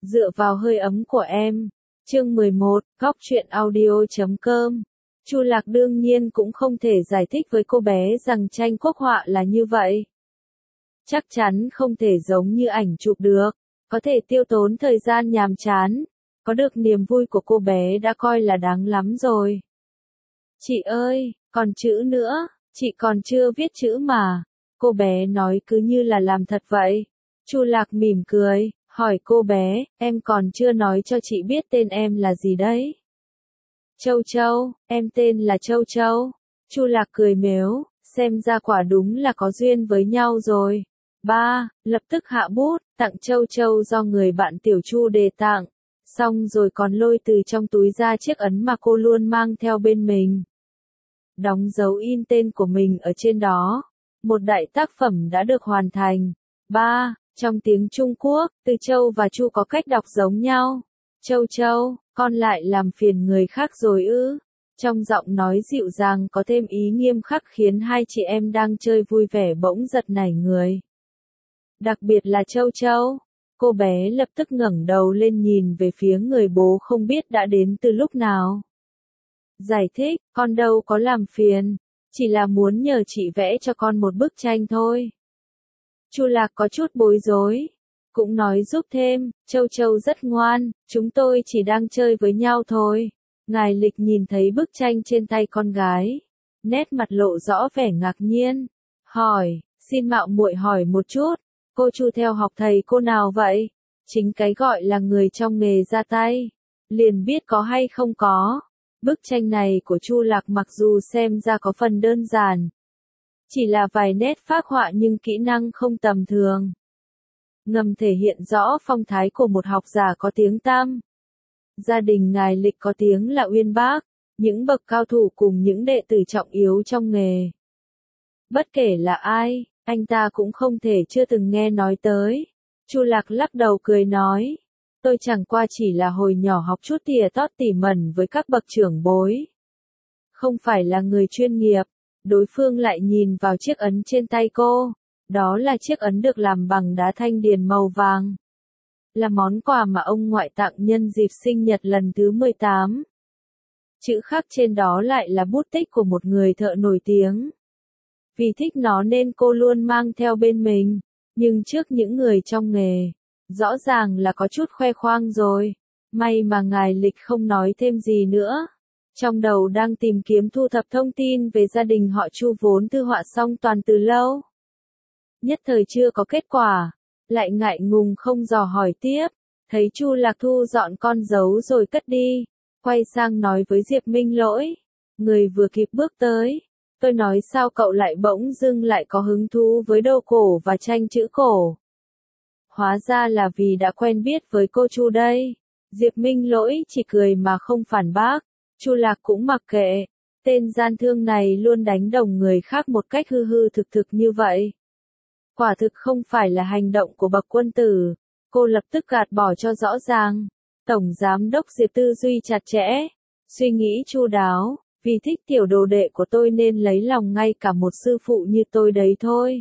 Dựa vào hơi ấm của em. Chương 11, Góc truyện audio.com. Chu Lạc đương nhiên cũng không thể giải thích với cô bé rằng tranh quốc họa là như vậy. Chắc chắn không thể giống như ảnh chụp được, có thể tiêu tốn thời gian nhàm chán, có được niềm vui của cô bé đã coi là đáng lắm rồi. Chị ơi, còn chữ nữa, chị còn chưa viết chữ mà. Cô bé nói cứ như là làm thật vậy. Chu Lạc mỉm cười, hỏi cô bé, em còn chưa nói cho chị biết tên em là gì đấy. Châu Châu, em tên là Châu Châu. Chu Lạc cười mếu, xem ra quả đúng là có duyên với nhau rồi. Ba, lập tức hạ bút, tặng Châu Châu do người bạn Tiểu Chu đề tặng. Xong rồi còn lôi từ trong túi ra chiếc ấn mà cô luôn mang theo bên mình. Đóng dấu in tên của mình ở trên đó. Một đại tác phẩm đã được hoàn thành. Ba, trong tiếng Trung Quốc, từ Châu và Chu có cách đọc giống nhau. Châu Châu, con lại làm phiền người khác rồi ư? Trong giọng nói dịu dàng có thêm ý nghiêm khắc khiến hai chị em đang chơi vui vẻ bỗng giật nảy người. Đặc biệt là Châu Châu. Cô bé lập tức ngẩng đầu lên nhìn về phía người bố không biết đã đến từ lúc nào. Giải thích, con đâu có làm phiền, chỉ là muốn nhờ chị vẽ cho con một bức tranh thôi. Chu Lạc có chút bối rối, cũng nói giúp thêm, Châu Châu rất ngoan, chúng tôi chỉ đang chơi với nhau thôi. Ngài Lịch nhìn thấy bức tranh trên tay con gái, nét mặt lộ rõ vẻ ngạc nhiên, hỏi, xin mạo muội hỏi một chút, cô Chu theo học thầy cô nào vậy? Chính cái gọi là người trong nghề ra tay, liền biết có hay không có. Bức tranh này của Chu Lạc mặc dù xem ra có phần đơn giản, chỉ là vài nét phác họa nhưng kỹ năng không tầm thường. Ngầm thể hiện rõ phong thái của một học giả có tiếng tăm. Gia đình ngài Lịch có tiếng là uyên bác, những bậc cao thủ cùng những đệ tử trọng yếu trong nghề. Bất kể là ai, anh ta cũng không thể chưa từng nghe nói tới. Chu Lạc lắc đầu cười nói, tôi chẳng qua chỉ là hồi nhỏ học chút tỉa tót tỉ mẩn với các bậc trưởng bối. Không phải là người chuyên nghiệp. Đối phương lại nhìn vào chiếc ấn trên tay cô. Đó là chiếc ấn được làm bằng đá thanh điền màu vàng. Là món quà mà ông ngoại tặng nhân dịp sinh nhật lần thứ 18. Chữ khắc trên đó lại là bút tích của một người thợ nổi tiếng. Vì thích nó nên cô luôn mang theo bên mình. Nhưng trước những người trong nghề, rõ ràng là có chút khoe khoang rồi. May mà ngài Lịch không nói thêm gì nữa. Trong đầu đang tìm kiếm thu thập thông tin về gia đình họ Chu vốn thư họa xong toàn từ lâu. Nhất thời chưa có kết quả, lại ngại ngùng không dò hỏi tiếp, thấy Chu Lạc thu dọn con dấu rồi cất đi, quay sang nói với Diệp Minh Lỗi, người vừa kịp bước tới, tôi nói sao cậu lại bỗng dưng lại có hứng thú với đồ cổ và tranh chữ cổ. Hóa ra là vì đã quen biết với cô Chu đây. Diệp Minh Lỗi chỉ cười mà không phản bác. Chu Lạc cũng mặc kệ, tên gian thương này luôn đánh đồng người khác một cách hư hư thực thực như vậy. Quả thực không phải là hành động của bậc quân tử, cô lập tức gạt bỏ cho rõ ràng. Tổng giám đốc Diệp tư duy chặt chẽ, suy nghĩ chu đáo, vì thích tiểu đồ đệ của tôi nên lấy lòng ngay cả một sư phụ như tôi đấy thôi.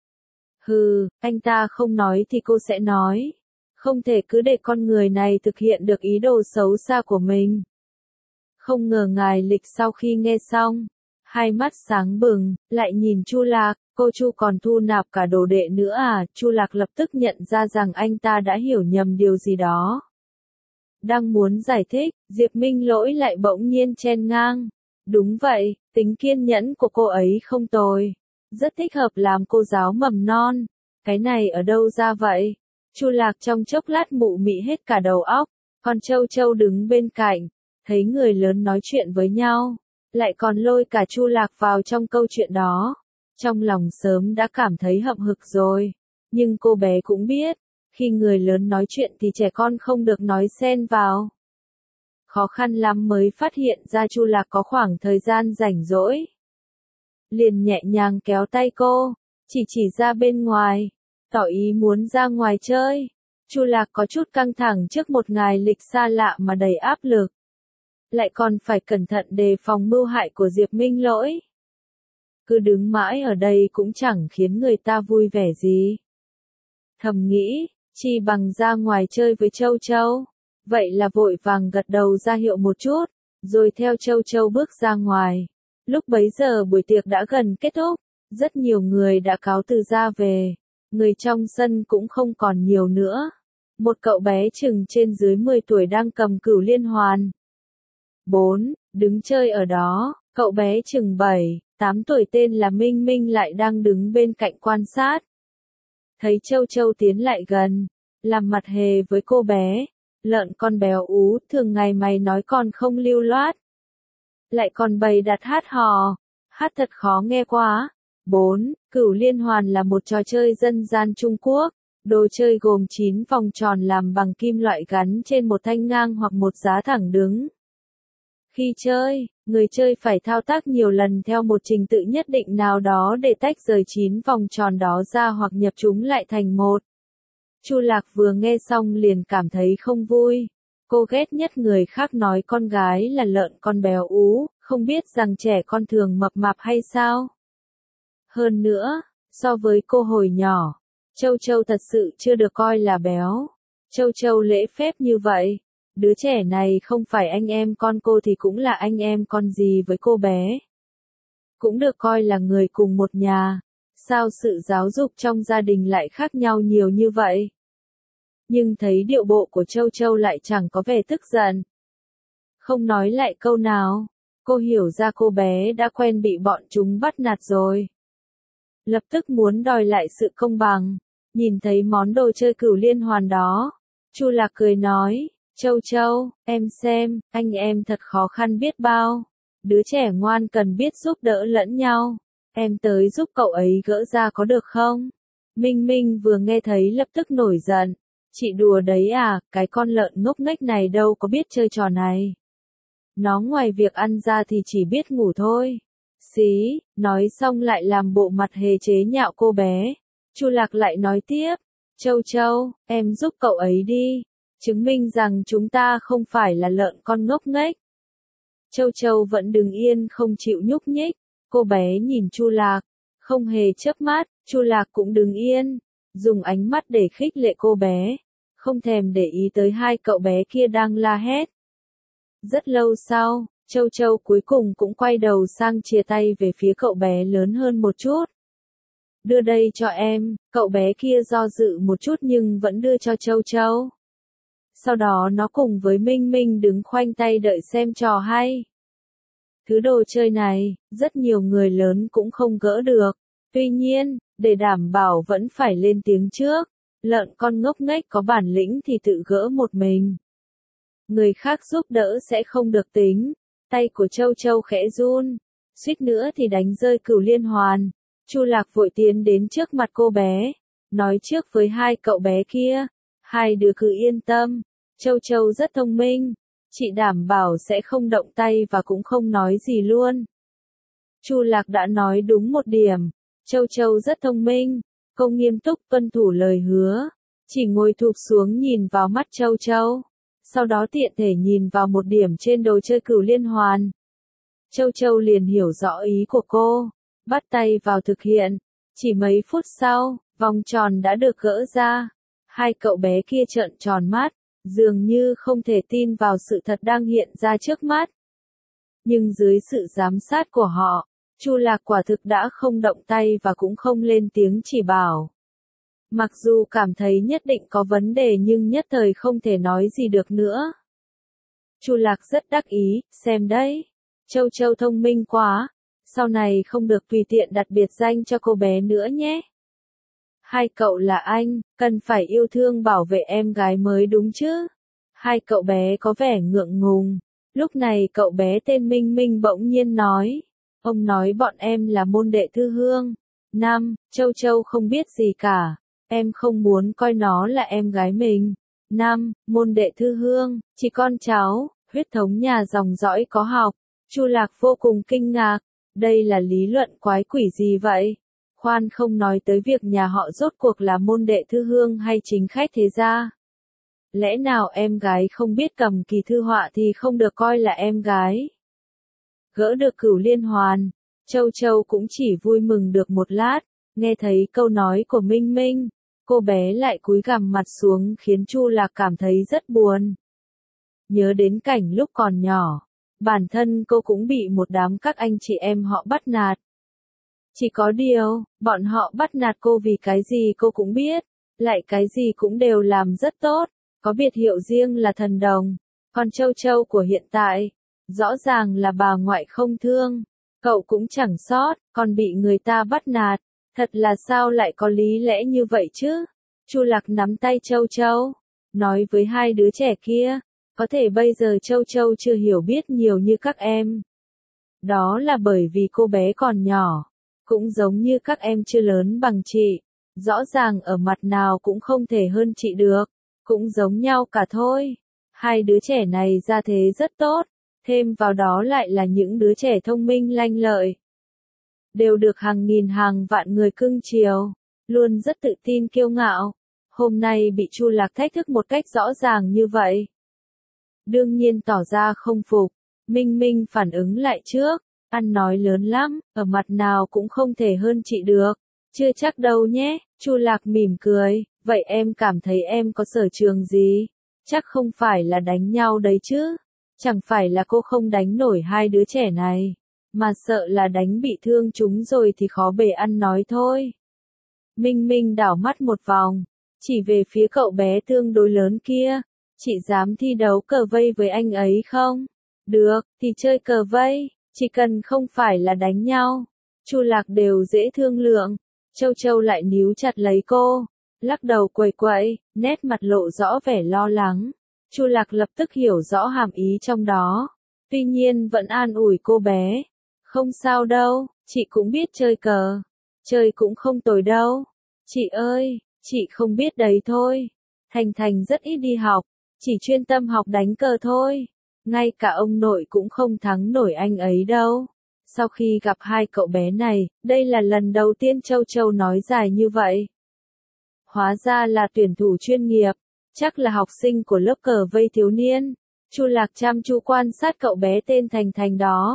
Hừ, anh ta không nói thì cô sẽ nói. Không thể cứ để con người này thực hiện được ý đồ xấu xa của mình. Không ngờ ngài Lịch sau khi nghe xong, hai mắt sáng bừng, lại nhìn Chu Lạc, cô Chu còn thu nạp cả đồ đệ nữa à? Chu Lạc lập tức nhận ra rằng anh ta đã hiểu nhầm điều gì đó. Đang muốn giải thích, Diệp Minh Lỗi lại bỗng nhiên chen ngang. Đúng vậy, tính kiên nhẫn của cô ấy không tồi. Rất thích hợp làm cô giáo mầm non. Cái này ở đâu ra vậy? Chu Lạc trong chốc lát mụ mị hết cả đầu óc, còn Châu Châu đứng bên cạnh. Thấy người lớn nói chuyện với nhau, lại còn lôi cả Chu Lạc vào trong câu chuyện đó. Trong lòng sớm đã cảm thấy hậm hực rồi. Nhưng cô bé cũng biết, khi người lớn nói chuyện thì trẻ con không được nói xen vào. Khó khăn lắm mới phát hiện ra Chu Lạc có khoảng thời gian rảnh rỗi. Liền nhẹ nhàng kéo tay cô, chỉ ra bên ngoài, tỏ ý muốn ra ngoài chơi. Chu Lạc có chút căng thẳng trước một ngài Lịch xa lạ mà đầy áp lực. Lại còn phải cẩn thận đề phòng mưu hại của Diệp Minh Lỗi. Cứ đứng mãi ở đây cũng chẳng khiến người ta vui vẻ gì. Thầm nghĩ, Chi bằng ra ngoài chơi với Châu Châu. Vậy là vội vàng gật đầu ra hiệu một chút, rồi theo Châu Châu bước ra ngoài. Lúc bấy giờ buổi tiệc đã gần kết thúc, rất nhiều người đã cáo từ ra về. Người trong sân cũng không còn nhiều nữa. Một cậu bé chừng trên dưới 10 tuổi đang cầm cửu liên hoàn. 4, đứng chơi ở đó, cậu bé chừng 7, 8 tuổi tên là Minh Minh lại đang đứng bên cạnh quan sát. Thấy Châu Châu tiến lại gần, làm mặt hề với cô bé. Lợn con béo ú, thường ngày mày nói còn không lưu loát. Lại còn bày đặt hát hò, hát thật khó nghe quá. 4. Cửu liên hoàn là một trò chơi dân gian Trung Quốc. Đồ chơi gồm 9 vòng tròn làm bằng kim loại gắn trên một thanh ngang hoặc một giá thẳng đứng. Khi chơi, người chơi phải thao tác nhiều lần theo một trình tự nhất định nào đó để tách rời 9 vòng tròn đó ra hoặc nhập chúng lại thành một. Chu Lạc vừa nghe xong liền cảm thấy không vui. Cô ghét nhất người khác nói con gái là lợn con béo ú, không biết rằng trẻ con thường mập mạp hay sao. Hơn nữa, so với cô hồi nhỏ, Châu Châu thật sự chưa được coi là béo. Châu Châu lễ phép như vậy, đứa trẻ này không phải anh em con cô thì cũng là anh em con gì với cô bé. Cũng được coi là người cùng một nhà, sao sự giáo dục trong gia đình lại khác nhau nhiều như vậy? Nhưng thấy điệu bộ của Châu Châu lại chẳng có vẻ tức giận. Không nói lại câu nào, cô hiểu ra cô bé đã quen bị bọn chúng bắt nạt rồi. Lập tức muốn đòi lại sự công bằng, nhìn thấy món đồ chơi cửu liên hoàn đó. Chu Lạc cười nói, Châu Châu, em xem, anh em thật khó khăn biết bao. Đứa trẻ ngoan cần biết giúp đỡ lẫn nhau. Em tới giúp cậu ấy gỡ ra có được không? Minh Minh vừa nghe thấy lập tức nổi giận. Chị đùa đấy à, cái con lợn ngốc nghếch này đâu có biết chơi trò này. Nó ngoài việc ăn ra thì chỉ biết ngủ thôi. Xí, nói xong lại làm bộ mặt hề chế nhạo cô bé. Chu Lạc lại nói tiếp, Châu Châu, em giúp cậu ấy đi, chứng minh rằng chúng ta không phải là lợn con ngốc nghếch. Châu Châu vẫn đứng yên không chịu nhúc nhích, cô bé nhìn Chu Lạc, không hề chớp mắt, Chu Lạc cũng đứng yên, dùng ánh mắt để khích lệ cô bé, không thèm để ý tới hai cậu bé kia đang la hét. Rất lâu sau, Châu Châu cuối cùng cũng quay đầu sang chìa tay về phía cậu bé lớn hơn một chút. Đưa đây cho em, cậu bé kia do dự một chút nhưng vẫn đưa cho Châu Châu. Sau đó nó cùng với Minh Minh đứng khoanh tay đợi xem trò hay. Thứ đồ chơi này, rất nhiều người lớn cũng không gỡ được. Tuy nhiên, để đảm bảo vẫn phải lên tiếng trước. Lợn con ngốc nghếch có bản lĩnh thì tự gỡ một mình. Người khác giúp đỡ sẽ không được tính. Tay của Châu Châu khẽ run, suýt nữa thì đánh rơi cửu liên hoàn. Chu Lạc vội tiến đến trước mặt cô bé, nói trước với hai cậu bé kia, hai đứa cứ yên tâm, Châu Châu rất thông minh, chị đảm bảo sẽ không động tay và cũng không nói gì luôn. Chu Lạc đã nói đúng một điểm, Châu Châu rất thông minh, cô nghiêm túc tuân thủ lời hứa, chỉ ngồi thụp xuống nhìn vào mắt Châu Châu. Sau đó tiện thể nhìn vào một điểm trên đồ chơi cửu liên hoàn. Châu Châu liền hiểu rõ ý của cô, bắt tay vào thực hiện. Chỉ mấy phút sau, vòng tròn đã được gỡ ra. Hai cậu bé kia trợn tròn mắt, dường như không thể tin vào sự thật đang hiện ra trước mắt. Nhưng dưới sự giám sát của họ, Chu Lạc quả thực đã không động tay và cũng không lên tiếng chỉ bảo. Mặc dù cảm thấy nhất định có vấn đề nhưng nhất thời không thể nói gì được nữa. Chu Lạc rất đắc ý, xem đấy. Châu Châu thông minh quá, sau này không được tùy tiện đặt biệt danh cho cô bé nữa nhé. Hai cậu là anh, cần phải yêu thương bảo vệ em gái mới đúng chứ. Hai cậu bé có vẻ ngượng ngùng. Lúc này cậu bé tên Minh Minh bỗng nhiên nói. Ông nói bọn em là môn đệ Thư Hương. Năm, Châu Châu không biết gì cả. Em không muốn coi nó là em gái mình. Năm, môn đệ Thư Hương, chỉ con cháu, huyết thống nhà dòng dõi có học. Chu Lạc vô cùng kinh ngạc. Đây là lý luận quái quỷ gì vậy? Khoan không nói tới việc nhà họ rốt cuộc là môn đệ Thư Hương hay chính khách thế gia. Lẽ nào em gái không biết cầm kỳ thư họa thì không được coi là em gái? Gỡ được cửu liên hoàn, Châu Châu cũng chỉ vui mừng được một lát, nghe thấy câu nói của Minh Minh. Cô bé lại cúi gằm mặt xuống khiến Chu Lạc cảm thấy rất buồn. Nhớ đến cảnh lúc còn nhỏ, bản thân cô cũng bị một đám các anh chị em họ bắt nạt. Chỉ có điều, bọn họ bắt nạt cô vì cái gì cô cũng biết, lại cái gì cũng đều làm rất tốt, có biệt hiệu riêng là thần đồng. Còn Châu Châu của hiện tại, rõ ràng là bà ngoại không thương, cậu cũng chẳng sót, còn bị người ta bắt nạt, thật là sao lại có lý lẽ như vậy chứ? Chu Lạc nắm tay Châu Châu, nói với hai đứa trẻ kia, có thể bây giờ Châu Châu chưa hiểu biết nhiều như các em. Đó là bởi vì cô bé còn nhỏ, cũng giống như các em chưa lớn bằng chị, rõ ràng ở mặt nào cũng không thể hơn chị được, cũng giống nhau cả thôi. Hai đứa trẻ này ra thế rất tốt, thêm vào đó lại là những đứa trẻ thông minh lanh lợi. Đều được hàng nghìn hàng vạn người cưng chiều, luôn rất tự tin kiêu ngạo. Hôm nay bị Chu Lạc thách thức một cách rõ ràng như vậy. Đương nhiên tỏ ra không phục, Minh Minh phản ứng lại trước, ăn nói lớn lắm, ở mặt nào cũng không thể hơn chị được. Chưa chắc đâu nhé, Chu Lạc mỉm cười, vậy em cảm thấy em có sở trường gì? Chắc không phải là đánh nhau đấy chứ? Chẳng phải là cô không đánh nổi hai đứa trẻ này, mà sợ là đánh bị thương chúng rồi thì khó bề ăn nói thôi. Minh Minh đảo mắt một vòng, chỉ về phía cậu bé tương đối lớn kia, chị dám thi đấu cờ vây với anh ấy không? Được, thì chơi cờ vây, chỉ cần không phải là đánh nhau. Chu Lạc đều dễ thương lượng, Châu Châu lại níu chặt lấy cô, lắc đầu quẩy quẩy, nét mặt lộ rõ vẻ lo lắng. Chu Lạc lập tức hiểu rõ hàm ý trong đó, tuy nhiên vẫn an ủi cô bé. Không sao đâu, chị cũng biết chơi cờ, chơi cũng không tồi đâu. Chị ơi, chị không biết đấy thôi. Thành Thành rất ít đi học, chỉ chuyên tâm học đánh cờ thôi. Ngay cả ông nội cũng không thắng nổi anh ấy đâu. Sau khi gặp hai cậu bé này, đây là lần đầu tiên Châu Châu nói dài như vậy. Hóa ra là tuyển thủ chuyên nghiệp, chắc là học sinh của lớp cờ vây thiếu niên. Chu Lạc chăm chú quan sát cậu bé tên Thành Thành đó.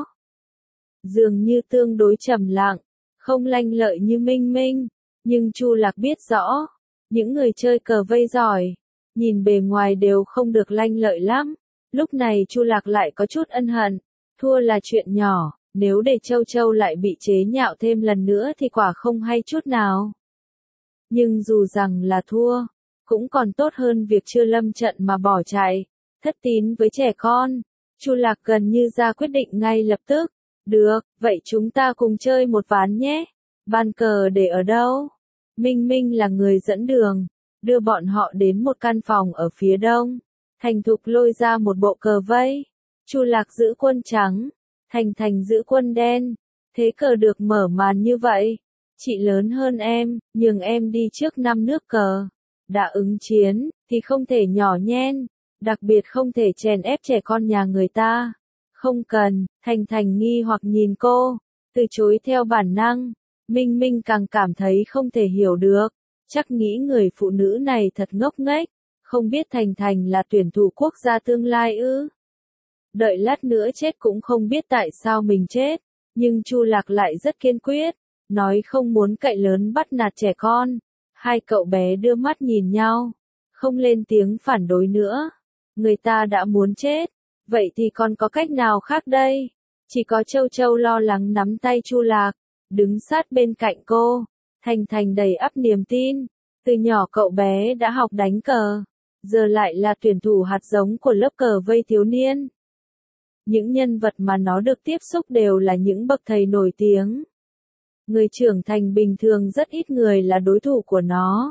Dường như tương đối trầm lặng, không lanh lợi như Minh Minh, nhưng Chu Lạc biết rõ, những người chơi cờ vây giỏi, nhìn bề ngoài đều không được lanh lợi lắm. Lúc này Chu Lạc lại có chút ân hận, thua là chuyện nhỏ, nếu để Châu Châu lại bị chế nhạo thêm lần nữa thì quả không hay chút nào. Nhưng dù rằng là thua, cũng còn tốt hơn việc chưa lâm trận mà bỏ chạy, thất tín với trẻ con. Chu Lạc gần như ra quyết định ngay lập tức. Được, vậy chúng ta cùng chơi một ván nhé. Bàn cờ để ở đâu? Minh Minh là người dẫn đường, đưa bọn họ đến một căn phòng ở phía đông. Thành Thục lôi ra một bộ cờ vây. Chu Lạc giữ quân trắng, Thành Thành giữ quân đen. Thế cờ được mở màn như vậy. Chị lớn hơn em, nhường em đi trước 5 nước cờ. Đã ứng chiến, thì không thể nhỏ nhen, đặc biệt không thể chèn ép trẻ con nhà người ta. Không cần, Thành Thành nghi hoặc nhìn cô, từ chối theo bản năng. Minh Minh càng cảm thấy không thể hiểu được, chắc nghĩ người phụ nữ này thật ngốc nghếch, không biết Thành Thành là tuyển thủ quốc gia tương lai ư. Đợi lát nữa chết cũng không biết tại sao mình chết, nhưng Chu Lạc lại rất kiên quyết, nói không muốn cậy lớn bắt nạt trẻ con. Hai cậu bé đưa mắt nhìn nhau, không lên tiếng phản đối nữa. Người ta đã muốn chết, vậy thì còn có cách nào khác đây? Chỉ có Châu Châu lo lắng nắm tay Chu Lạc, đứng sát bên cạnh cô. Thành Thành đầy ắp niềm tin, từ nhỏ cậu bé đã học đánh cờ, giờ lại là tuyển thủ hạt giống của lớp cờ vây thiếu niên. Những nhân vật mà nó được tiếp xúc đều là những bậc thầy nổi tiếng. Người trưởng thành bình thường rất ít người là đối thủ của nó.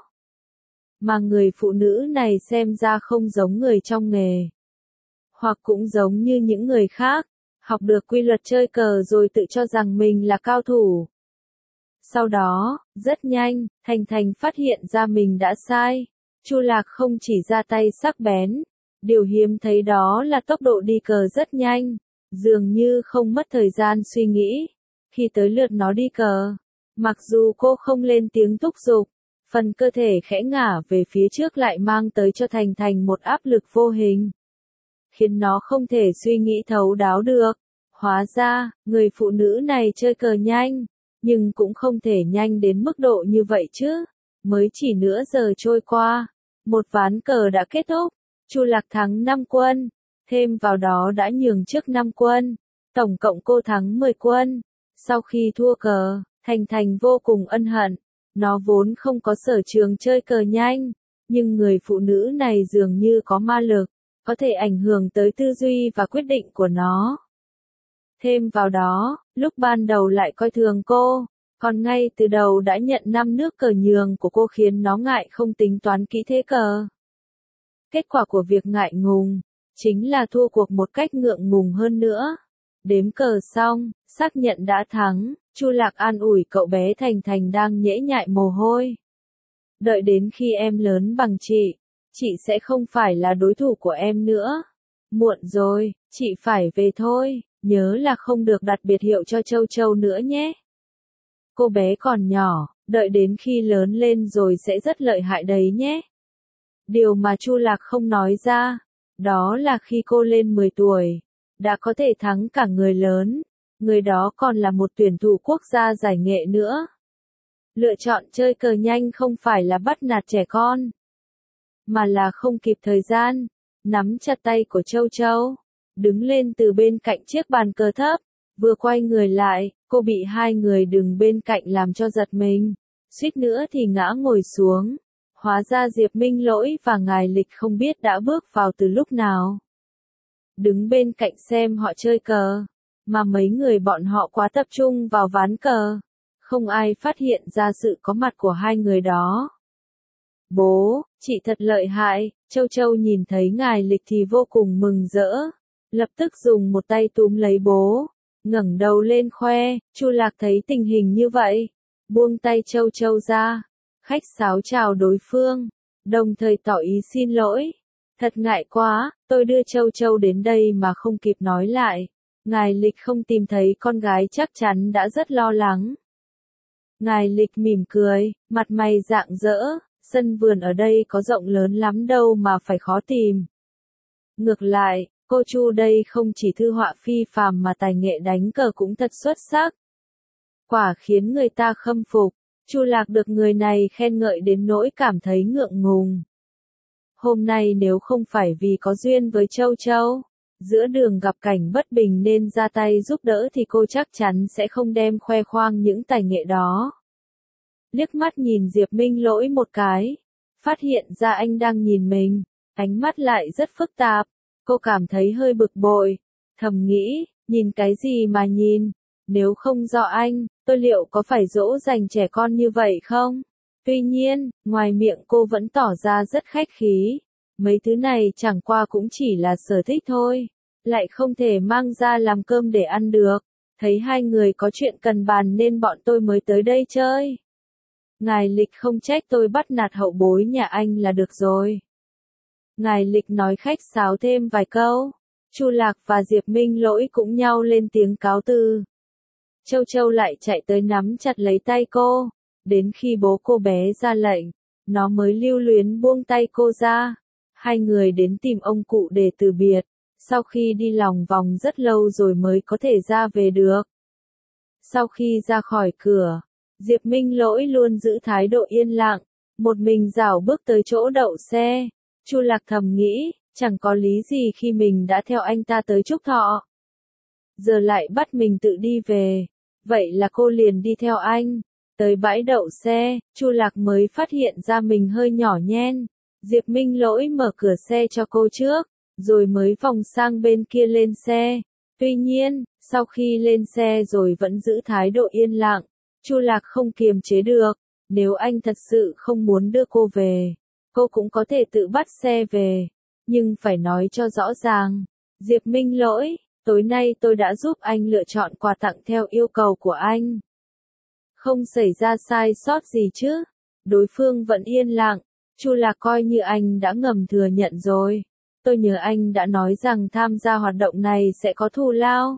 Mà người phụ nữ này xem ra không giống người trong nghề. Hoặc cũng giống như những người khác, học được quy luật chơi cờ rồi tự cho rằng mình là cao thủ. Sau đó, rất nhanh, Thành Thành phát hiện ra mình đã sai. Chu Lạc không chỉ ra tay sắc bén, điều hiếm thấy đó là tốc độ đi cờ rất nhanh, dường như không mất thời gian suy nghĩ. Khi tới lượt nó đi cờ, mặc dù cô không lên tiếng thúc giục, phần cơ thể khẽ ngả về phía trước lại mang tới cho Thành Thành một áp lực vô hình, khiến nó không thể suy nghĩ thấu đáo được. Hóa ra, người phụ nữ này chơi cờ nhanh, nhưng cũng không thể nhanh đến mức độ như vậy chứ. Mới chỉ nửa giờ trôi qua, một ván cờ đã kết thúc, Chu Lạc thắng 5 quân, thêm vào đó đã nhường trước 5 quân, tổng cộng cô thắng 10 quân. Sau khi thua cờ, Thành Thành vô cùng ân hận, nó vốn không có sở trường chơi cờ nhanh, nhưng người phụ nữ này dường như có ma lực, có thể ảnh hưởng tới tư duy và quyết định của nó. Thêm vào đó, lúc ban đầu lại coi thường cô, còn ngay từ đầu đã nhận 5 nước cờ nhường của cô khiến nó ngại không tính toán kỹ thế cờ. Kết quả của việc ngại ngùng, chính là thua cuộc một cách ngượng ngùng hơn nữa. Đếm cờ xong, xác nhận đã thắng, Chu Lạc an ủi cậu bé Thành Thành đang nhễ nhại mồ hôi. Đợi đến khi em lớn bằng chị sẽ không phải là đối thủ của em nữa. Muộn rồi, chị phải về thôi, nhớ là không được đặt biệt hiệu cho Châu Châu nữa nhé. Cô bé còn nhỏ, đợi đến khi lớn lên rồi sẽ rất lợi hại đấy nhé. Điều mà Chu Lạc không nói ra, đó là khi cô lên 10 tuổi, đã có thể thắng cả người lớn, người đó còn là một tuyển thủ quốc gia giải nghệ nữa. Lựa chọn chơi cờ nhanh không phải là bắt nạt trẻ con, mà là không kịp thời gian, nắm chặt tay của Châu Châu, đứng lên từ bên cạnh chiếc bàn cờ thấp, vừa quay người lại, cô bị hai người đứng bên cạnh làm cho giật mình, suýt nữa thì ngã ngồi xuống. Hóa ra Diệp Minh Lỗi và Ngài Lịch không biết đã bước vào từ lúc nào. Đứng bên cạnh xem họ chơi cờ, mà mấy người bọn họ quá tập trung vào ván cờ, không ai phát hiện ra sự có mặt của hai người đó. Bố, chị thật lợi hại, Châu Châu nhìn thấy Ngài Lịch thì vô cùng mừng rỡ, lập tức dùng một tay túm lấy bố, ngẩng đầu lên khoe. Chu Lạc thấy tình hình như vậy, buông tay Châu Châu ra, khách sáo chào đối phương, đồng thời tỏ ý xin lỗi. Thật ngại quá, tôi đưa Châu Châu đến đây mà không kịp nói lại. Ngài Lịch không tìm thấy con gái chắc chắn đã rất lo lắng. Ngài Lịch mỉm cười, mặt mày rạng rỡ, sân vườn ở đây có rộng lớn lắm đâu mà phải khó tìm. Ngược lại, cô Chu đây không chỉ thư họa phi phàm mà tài nghệ đánh cờ cũng thật xuất sắc. Quả khiến người ta khâm phục. Chu Lạc được người này khen ngợi đến nỗi cảm thấy ngượng ngùng. Hôm nay nếu không phải vì có duyên với Châu Châu, giữa đường gặp cảnh bất bình nên ra tay giúp đỡ thì cô chắc chắn sẽ không đem khoe khoang những tài nghệ đó. Liếc mắt nhìn Diệp Minh Lỗi một cái, phát hiện ra anh đang nhìn mình, ánh mắt lại rất phức tạp, cô cảm thấy hơi bực bội, thầm nghĩ, nhìn cái gì mà nhìn, nếu không do anh, tôi liệu có phải dỗ dành trẻ con như vậy không? Tuy nhiên, ngoài miệng cô vẫn tỏ ra rất khách khí, mấy thứ này chẳng qua cũng chỉ là sở thích thôi, lại không thể mang ra làm cơm để ăn được, thấy hai người có chuyện cần bàn nên bọn tôi mới tới đây chơi. Ngài Lịch không trách tôi bắt nạt hậu bối nhà anh là được rồi. Ngài Lịch nói khách sáo thêm vài câu, Chu Lạc và Diệp Minh Lỗi cũng nhau lên tiếng cáo từ. Châu Châu lại chạy tới nắm chặt lấy tay cô, đến khi bố cô bé ra lệnh, nó mới lưu luyến buông tay cô ra. Hai người đến tìm ông cụ để từ biệt, sau khi đi lòng vòng rất lâu rồi mới có thể ra về được. Sau khi ra khỏi cửa, Diệp Minh Lỗi luôn giữ thái độ yên lặng, một mình rảo bước tới chỗ đậu xe. Chu Lạc thầm nghĩ, chẳng có lý gì khi mình đã theo anh ta tới Trúc Thọ. Giờ lại bắt mình tự đi về, vậy là cô liền đi theo anh. Tới bãi đậu xe, Chu Lạc mới phát hiện ra mình hơi nhỏ nhen. Diệp Minh Lỗi mở cửa xe cho cô trước, rồi mới vòng sang bên kia lên xe. Tuy nhiên, sau khi lên xe rồi vẫn giữ thái độ yên lặng, Chu Lạc không kiềm chế được. Nếu anh thật sự không muốn đưa cô về, cô cũng có thể tự bắt xe về. Nhưng phải nói cho rõ ràng. Diệp Minh Lỗi, tối nay tôi đã giúp anh lựa chọn quà tặng theo yêu cầu của anh. Không xảy ra sai sót gì chứ? Đối phương vẫn yên lặng. Chu Lạc coi như anh đã ngầm thừa nhận rồi. Tôi nhớ anh đã nói rằng tham gia hoạt động này sẽ có thù lao.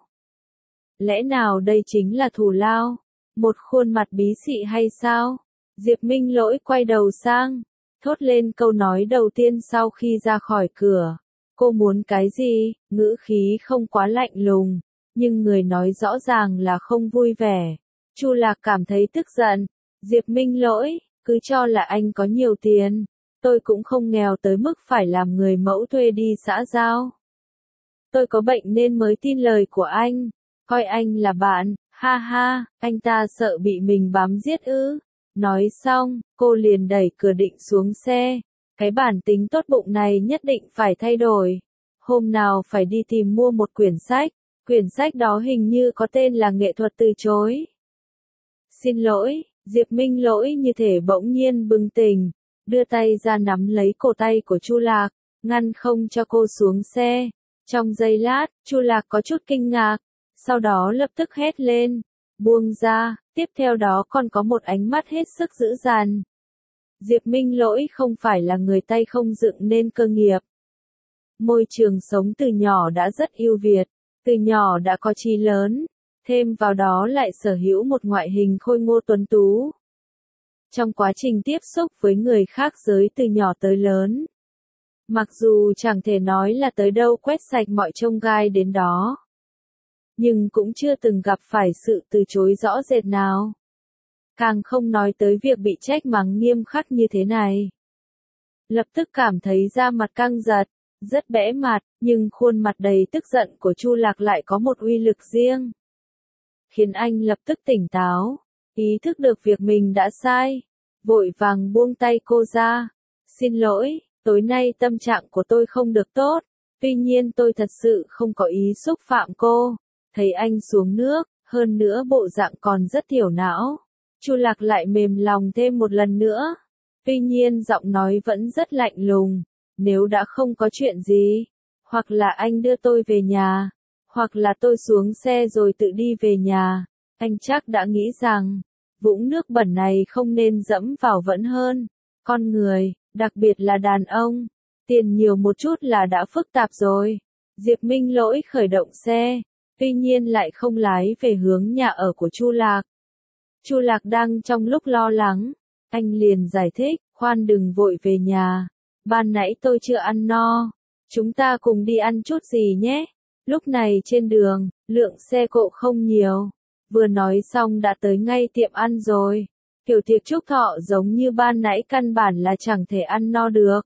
Lẽ nào đây chính là thù lao? Một khuôn mặt bí xị hay sao? Diệp Minh Lỗi quay đầu sang, thốt lên câu nói đầu tiên sau khi ra khỏi cửa. Cô muốn cái gì? Ngữ khí không quá lạnh lùng, nhưng người nói rõ ràng là không vui vẻ. Chu Lạc cảm thấy tức giận. Diệp Minh Lỗi, Cứ cho là anh có nhiều tiền, tôi cũng không nghèo tới mức phải làm người mẫu thuê đi xã giao. Tôi có bệnh nên mới tin lời của anh, coi anh là bạn, ha ha, anh ta sợ bị mình bám giết ư. Nói xong, cô liền đẩy cửa định xuống xe. Cái bản tính tốt bụng này nhất định phải thay đổi. Hôm nào phải đi tìm mua một quyển sách đó hình như có tên là Nghệ thuật từ chối. Xin lỗi, Diệp Minh Lỗi như thể bỗng nhiên bừng tỉnh, đưa tay ra nắm lấy cổ tay của Chu Lạc, ngăn không cho cô xuống xe. Trong giây lát, Chu Lạc có chút kinh ngạc, sau đó lập tức hét lên, buông ra, tiếp theo đó còn có một ánh mắt hết sức dữ dằn. Diệp Minh Lỗi không phải là người tay không dựng nên cơ nghiệp. Môi trường sống từ nhỏ đã rất ưu việt, từ nhỏ đã có chí lớn, thêm vào đó lại sở hữu một ngoại hình khôi ngô tuấn tú. Trong quá trình tiếp xúc với người khác giới từ nhỏ tới lớn, mặc dù chẳng thể nói là tới đâu quét sạch mọi chông gai đến đó, nhưng cũng chưa từng gặp phải sự từ chối rõ rệt nào. Càng không nói tới việc bị trách mắng nghiêm khắc như thế này. Lập tức cảm thấy da mặt căng giật, rất bẽ mặt, nhưng khuôn mặt đầy tức giận của Chu Lạc lại có một uy lực riêng, khiến anh lập tức tỉnh táo, ý thức được việc mình đã sai, vội vàng buông tay cô ra. Xin lỗi, tối nay tâm trạng của tôi không được tốt, tuy nhiên tôi thật sự không có ý xúc phạm cô. Thấy anh xuống nước, hơn nữa bộ dạng còn rất thiểu não, Chu Lạc lại mềm lòng thêm một lần nữa. Tuy nhiên giọng nói vẫn rất lạnh lùng, nếu đã không có chuyện gì, hoặc là anh đưa tôi về nhà, hoặc là tôi xuống xe rồi tự đi về nhà. Anh chắc đã nghĩ rằng, vũng nước bẩn này không nên dẫm vào vẫn hơn. Con người, đặc biệt là đàn ông, tiền nhiều một chút là đã phức tạp rồi. Diệp Minh Lỗi khởi động xe, tuy nhiên lại không lái về hướng nhà ở của Chu Lạc. Chu Lạc đang trong lúc lo lắng, anh liền giải thích, khoan đừng vội về nhà, ban nãy tôi chưa ăn no, chúng ta cùng đi ăn chút gì nhé. Lúc này trên đường, lượng xe cộ không nhiều, vừa nói xong đã tới ngay tiệm ăn rồi. Kiểu tiệc chúc thọ giống như ban nãy căn bản là chẳng thể ăn no được.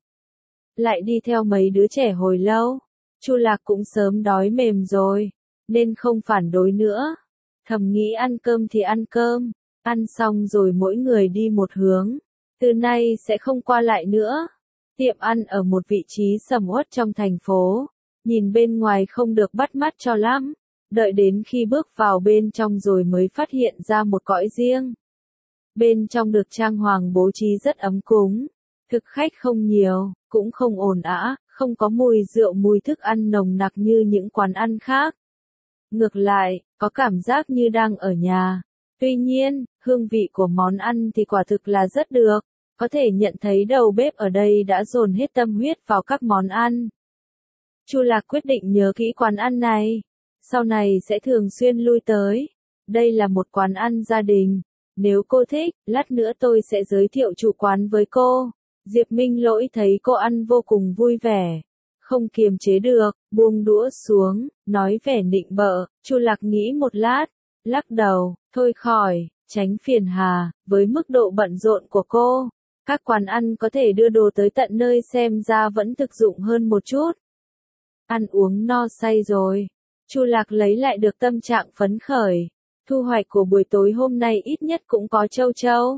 Lại đi theo mấy đứa trẻ hồi lâu, Chu Lạc cũng sớm đói mềm rồi, nên không phản đối nữa. Thầm nghĩ ăn cơm thì ăn cơm, ăn xong rồi mỗi người đi một hướng, từ nay sẽ không qua lại nữa. Tiệm ăn ở một vị trí sầm uất trong thành phố, nhìn bên ngoài không được bắt mắt cho lắm, đợi đến khi bước vào bên trong rồi mới phát hiện ra một cõi riêng. Bên trong được trang hoàng bố trí rất ấm cúng, thực khách không nhiều, cũng không ồn ào, không có mùi rượu mùi thức ăn nồng nặc như những quán ăn khác. Ngược lại, có cảm giác như đang ở nhà. Tuy nhiên, hương vị của món ăn thì quả thực là rất được, có thể nhận thấy đầu bếp ở đây đã dồn hết tâm huyết vào các món ăn. Chu Lạc quyết định nhớ kỹ quán ăn này, sau này sẽ thường xuyên lui tới. Đây là một quán ăn gia đình, nếu cô thích, lát nữa tôi sẽ giới thiệu chủ quán với cô. Diệp Minh Lỗi thấy cô ăn vô cùng vui vẻ, không kiềm chế được, buông đũa xuống, nói vẻ nịnh bợ. Chu Lạc nghĩ một lát, lắc đầu, thôi khỏi, tránh phiền hà. Với mức độ bận rộn của cô, các quán ăn có thể đưa đồ tới tận nơi xem ra vẫn thực dụng hơn một chút. Ăn uống no say rồi, Chu Lạc lấy lại được tâm trạng phấn khởi. Thu hoạch của buổi tối hôm nay ít nhất cũng có Châu Châu.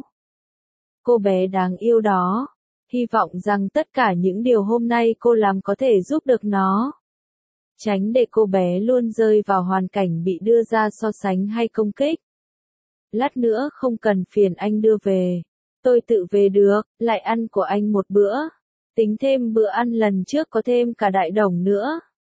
Cô bé đáng yêu đó, hy vọng rằng tất cả những điều hôm nay cô làm có thể giúp được nó. Tránh để cô bé luôn rơi vào hoàn cảnh bị đưa ra so sánh hay công kích. Lát nữa không cần phiền anh đưa về, tôi tự về được, lại ăn của anh một bữa. Tính thêm bữa ăn lần trước có thêm cả đại đồng nữa.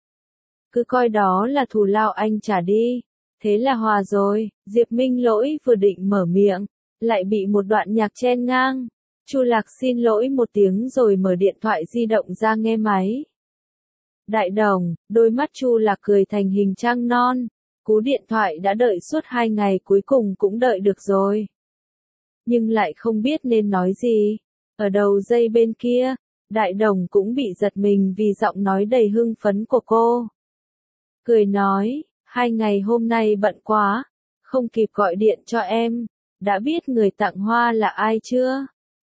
Cứ coi đó là thù lao anh trả đi. Thế là hòa rồi. Diệp Minh Lỗi vừa định mở miệng, lại bị một đoạn nhạc chen ngang. Chu Lạc xin lỗi một tiếng rồi mở điện thoại di động ra nghe máy. Đại đồng, đôi mắt Chu Lạc cười thành hình trăng non. Cú điện thoại đã đợi suốt 2 ngày cuối cùng cũng đợi được rồi. Nhưng lại không biết nên nói gì. Ở đầu dây bên kia, Đại đồng cũng bị giật mình vì giọng nói đầy hưng phấn của cô. Cười nói, 2 ngày hôm nay bận quá, không kịp gọi điện cho em. Đã biết người tặng hoa là ai chưa?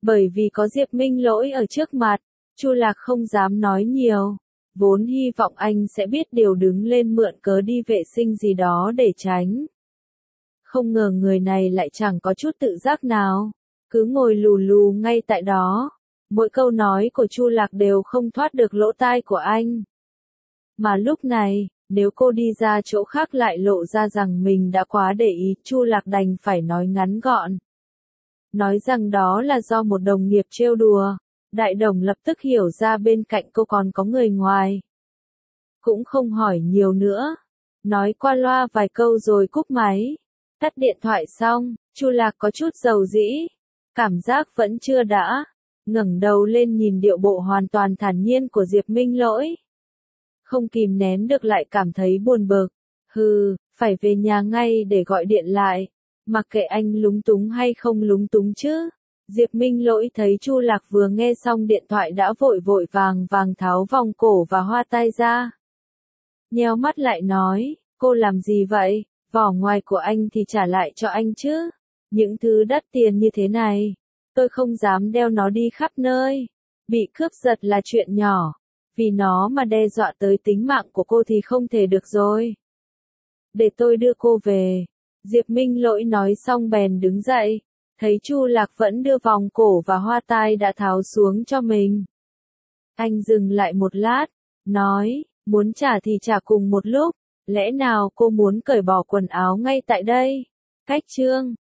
Bởi vì có Diệp Minh Lỗi ở trước mặt, Chu Lạc không dám nói nhiều, vốn hy vọng anh sẽ biết điều đứng lên mượn cớ đi vệ sinh gì đó để tránh. Không ngờ người này lại chẳng có chút tự giác nào, cứ ngồi lù lù ngay tại đó. Mỗi câu nói của Chu Lạc đều không thoát được lỗ tai của anh. Mà lúc này, nếu cô đi ra chỗ khác lại lộ ra rằng mình đã quá để ý, Chu Lạc đành phải nói ngắn gọn. Nói rằng đó là do một đồng nghiệp trêu đùa. Đại đồng lập tức hiểu ra bên cạnh cô còn có người ngoài. Cũng không hỏi nhiều nữa. Nói qua loa vài câu rồi cúp máy. Tắt điện thoại xong, Chu Lạc có chút dầu dĩ. Cảm giác vẫn chưa đã. Ngẩng đầu lên nhìn điệu bộ hoàn toàn thản nhiên của Diệp Minh Lỗi. Không kìm nén được lại cảm thấy buồn bực. Phải về nhà ngay để gọi điện lại. Mặc kệ anh lúng túng hay không lúng túng chứ. Diệp Minh Lỗi thấy Chu Lạc vừa nghe xong điện thoại đã vội vội vàng tháo vòng cổ và hoa tai ra. Nheo mắt lại nói, cô làm gì vậy? Vỏ ngoài của anh thì trả lại cho anh chứ. Những thứ đắt tiền như thế này, tôi không dám đeo nó đi khắp nơi. Bị cướp giật là chuyện nhỏ. Vì nó mà đe dọa tới tính mạng của cô thì không thể được rồi. Để tôi đưa cô về. Diệp Minh Lỗi nói xong bèn đứng dậy. Thấy Chu Lạc vẫn đưa vòng cổ và hoa tai đã tháo xuống cho mình. Anh dừng lại một lát, nói, muốn trả thì trả cùng một lúc, lẽ nào cô muốn cởi bỏ quần áo ngay tại đây? Cách chương